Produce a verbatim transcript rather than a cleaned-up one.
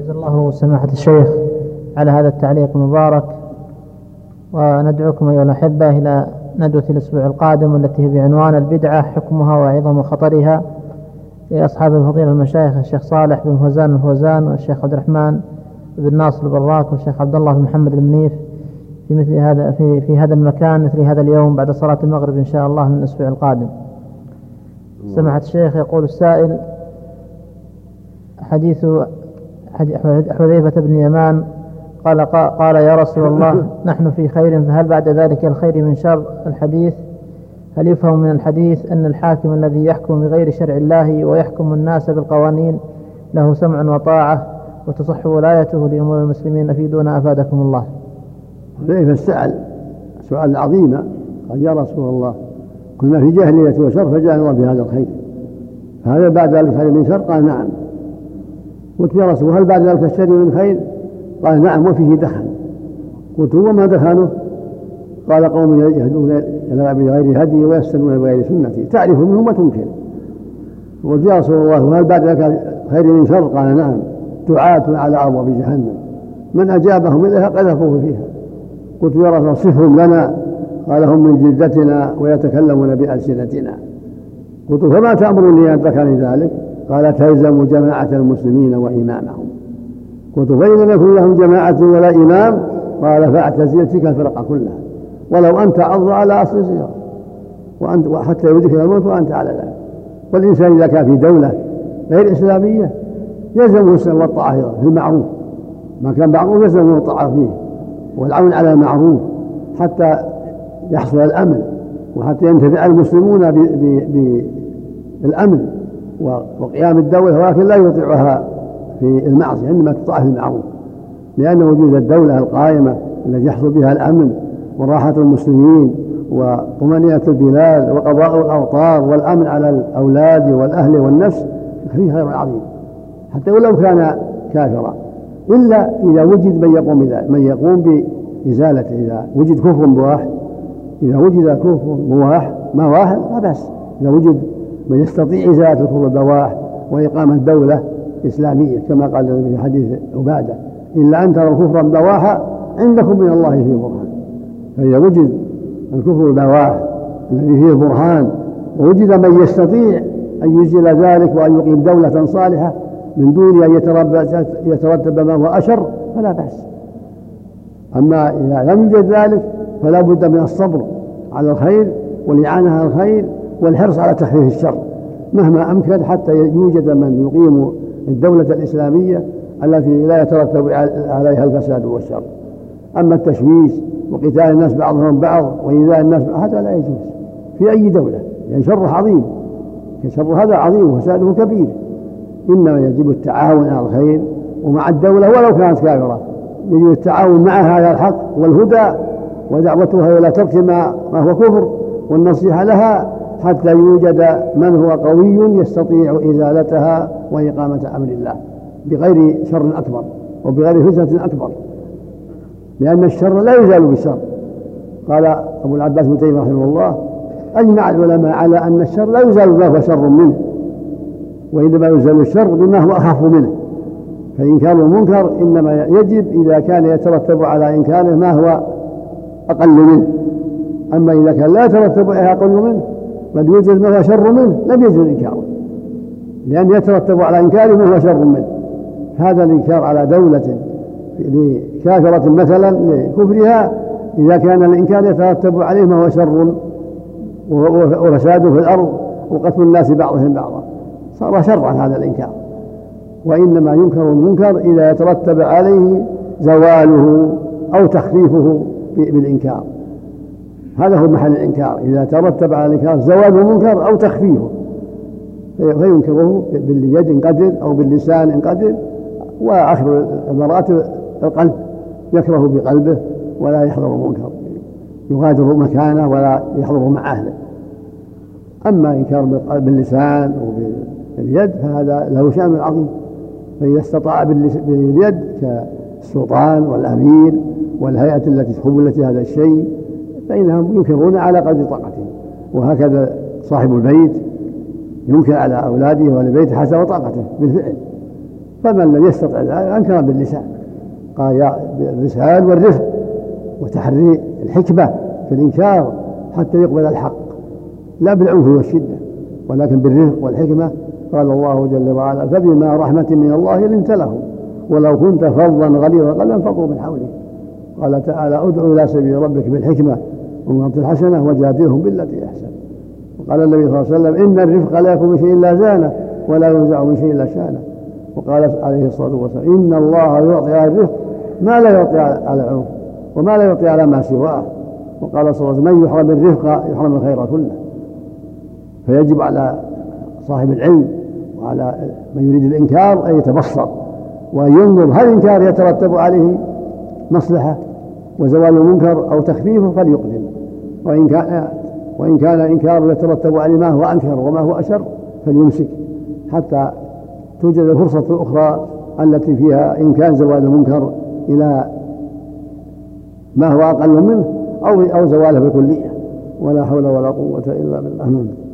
جزا الله سماحة الشيخ على هذا التعليق المبارك، وندعوكم أيها الأحبة إلى ندوة الأسبوع القادم والتي هي بعنوان البدعة حكمها وعظم خطرها لأصحاب الفضيلة المشايخ الشيخ صالح بن فوزان الفوزان والشيخ عبد الرحمن بن ناصر البراك والشيخ عبد الله بن محمد المنيف في مثل هذا في في هذا المكان مثل هذا اليوم بعد صلاة المغرب إن شاء الله من الأسبوع القادم. سماحة الشيخ يقول السائل: حديث حذيفة بن يمان قال قال يا رسول الله نحن في خير فهل بعد ذلك الخير من شر؟ الحديث هل يفهم من الحديث أن الحاكم الذي يحكم بغير شرع الله ويحكم الناس بالقوانين له سمع وطاعة وتصح ولايته لأمور المسلمين؟ أفيدونا أفادكم الله. حذيفة سأل سؤال عظيم قال يا رسول الله كنا في جاهلية وشر فجعل الله بهذا الخير فهذا بعد ذلك خير من شر؟ قال نعم. قلت يا رسول هل بعد ذلك الشر من خير؟ قال نعم وفيه دخن. قلت وما دخنه؟ قال قوم يهدون بغير هدي ويستنون بغير سنتي تعرف منهم وتنكر. قلت يا رسول الله وهل بعد ذلك خير من شر؟ قال نعم دعاة على أبواب جهنم من أجابهم إليها قذفوه فيها. قلت يا رسول صفهم لنا؟ قال هم من جلدتنا ويتكلمون بألسنتنا. قلت فما تأمرني أن ذكرني ذلك؟ قال تلزم جماعة المسلمين وإمامهم. قلت فإن لم يكن لهم جماعة ولا إمام؟ قال فاعتزل تلك الفرقة كلها ولو أنت عض على أصل الشجرة وأنت حتى يدرك الموت وأنت على ذلك. والإنسان إذا كان في دولة غير إسلامية يلزمه السمع والطاعة في المعروف، ما كان معروف يلزمه الطاعة فيه والعون على المعروف حتى يحصل الأمن وحتى ينتفع المسلمون بالأمن وقيام الدولة، ولكن لا يطيعها في المعصية إنما تطاع في المعروف، لأن وجود الدولة القائمة التي يحصل بها الأمن وراحة المسلمين وطمأنينة البلاد وقضاء الأوطار والأمن على الأولاد والأهل والنفس فيه خير عظيم حتى ولو كان كافرا، إلا إذا وجد من يقوم بذلك من يقوم بإزالته. إذا وجد كفر بواح إذا وجد كفر بواح ما واحد لا بأس، إذا وجد من يستطيع إزالة الكفر البواح وإقامة دولة إسلامية كما قال في حديث عبادة إلا أن تروا كفرا بواحا عندكم من الله فيه برهان. فإذا وجد الكفر البواح الذي فيه برهان ووجد من يستطيع أن يزيل ذلك وأن يقيم دولة صالحة من دون أن يترتب ما هو أشر فلا بأس. أما إذا لم يوجد ذلك فلا بد من الصبر على الخير والإعانة على الخير والحرص على تخفيف الشر مهما أمكن حتى يوجد من يقيم الدولة الإسلامية التي لا يترتب عليها الفساد والشر. أما التشويش وقتال الناس بعضهم بعض وإيذاء الناس هذا لا يجوز في أي دولة، لأن شره عظيم، شر هذا عظيم وفساده كبير. إنما يجب التعاون على الخير ومع الدولة ولو كانت كافرة يجب التعاون معها على الحق والهدى ودعوتها إلى ترك ما هو كفر والنصيحة لها حتى يوجد من هو قوي يستطيع إزالتها وإقامة أمر الله بغير شر أكبر وبغير فتنة أكبر، لأن الشر لا يزال بالشر. قال أبو العباس بن تيمية رحمه الله أجمع العلماء على أن الشر لا يزال ما هو شر منه وإنما يزال الشر بما هو أخف منه، فإنكار المنكر إنما يجب إذا كان يترتب على إنكاره ما هو أقل منه، أما إذا كان لا يترتب عليه أقل منه بل يوجد ما هو شر منه لم يجوز إنكاره، لأن يترتب على إنكاره ما هو شر منه. هذا الإنكار على دولة لكافرة مثلا لكفرها إذا كان الإنكار يترتب عليه ما هو شر وفساد في الأرض وقتل الناس بعضهم بعضا صار شرعا هذا الإنكار. وإنما ينكر المنكر إذا يترتب عليه زواله أو تخفيفه بالإنكار، هذا هو محل الإنكار، إذا ترتب على الإنكار زوال المنكر أو تخفيفه فينكره باليد قدر أو باللسان قدر، وآخر المراتب القلب يكره بقلبه ولا يحضر المنكر يغادر مكانه ولا يحضر مع أهله. أما إنكار باللسان وباليد فهذا له شأن عظيم، فإذا استطاع باليد كالسلطان والأمير والهيئة التي تحول هذا الشيء فإنهم ينكرون على قدر طاقتهم، وهكذا صاحب البيت ينكر على أولاده والبيت حسب طاقته بالفعل، فمن لم يستطع ذلك أنكر باللسان، قال يا باللسان والرفق وتحري الحكمة في الإنكار حتى يقبل الحق، لا بالعنف والشدة ولكن بالرفق والحكمة. قال الله جل وعلا فبما رحمة من الله لنت لهم ولو كنت فظا غليظ القلب انفضوا من حولك. قال تعالى ادعو إلى سبيل ربك بالحكمة والموعظة الحسنة وجادلهم بالتي أحسن. وقال النبي صلى الله عليه وسلم إن الرفق لا يكون من شيء إلا زانه ولا ينزع من شيء إلا شانه. وقال عليه الصلاة والسلام إن الله يعطي على الرفق ما لا يعطي على العنف وما لا يعطي على ما سواه. وقال صلى الله عليه وسلم من يحرم الرفق يحرم الخير كله. فيجب على صاحب العلم وعلى من يريد الإنكار أن يتبصر وأن ينظر هل الإنكار يترتب عليه مصلحة وزوال المنكر أو تخفيفه فليقدم، وإن كان وإن كان إنكار يترتب عليه ما هو أنكر وما هو أشر فليمسك حتى توجد الفرصة الأخرى التي فيها إمكان زوال المنكر إلى ما هو أقل منه أو أو زواله بالكلية. ولا حول ولا قوة إلا بالله.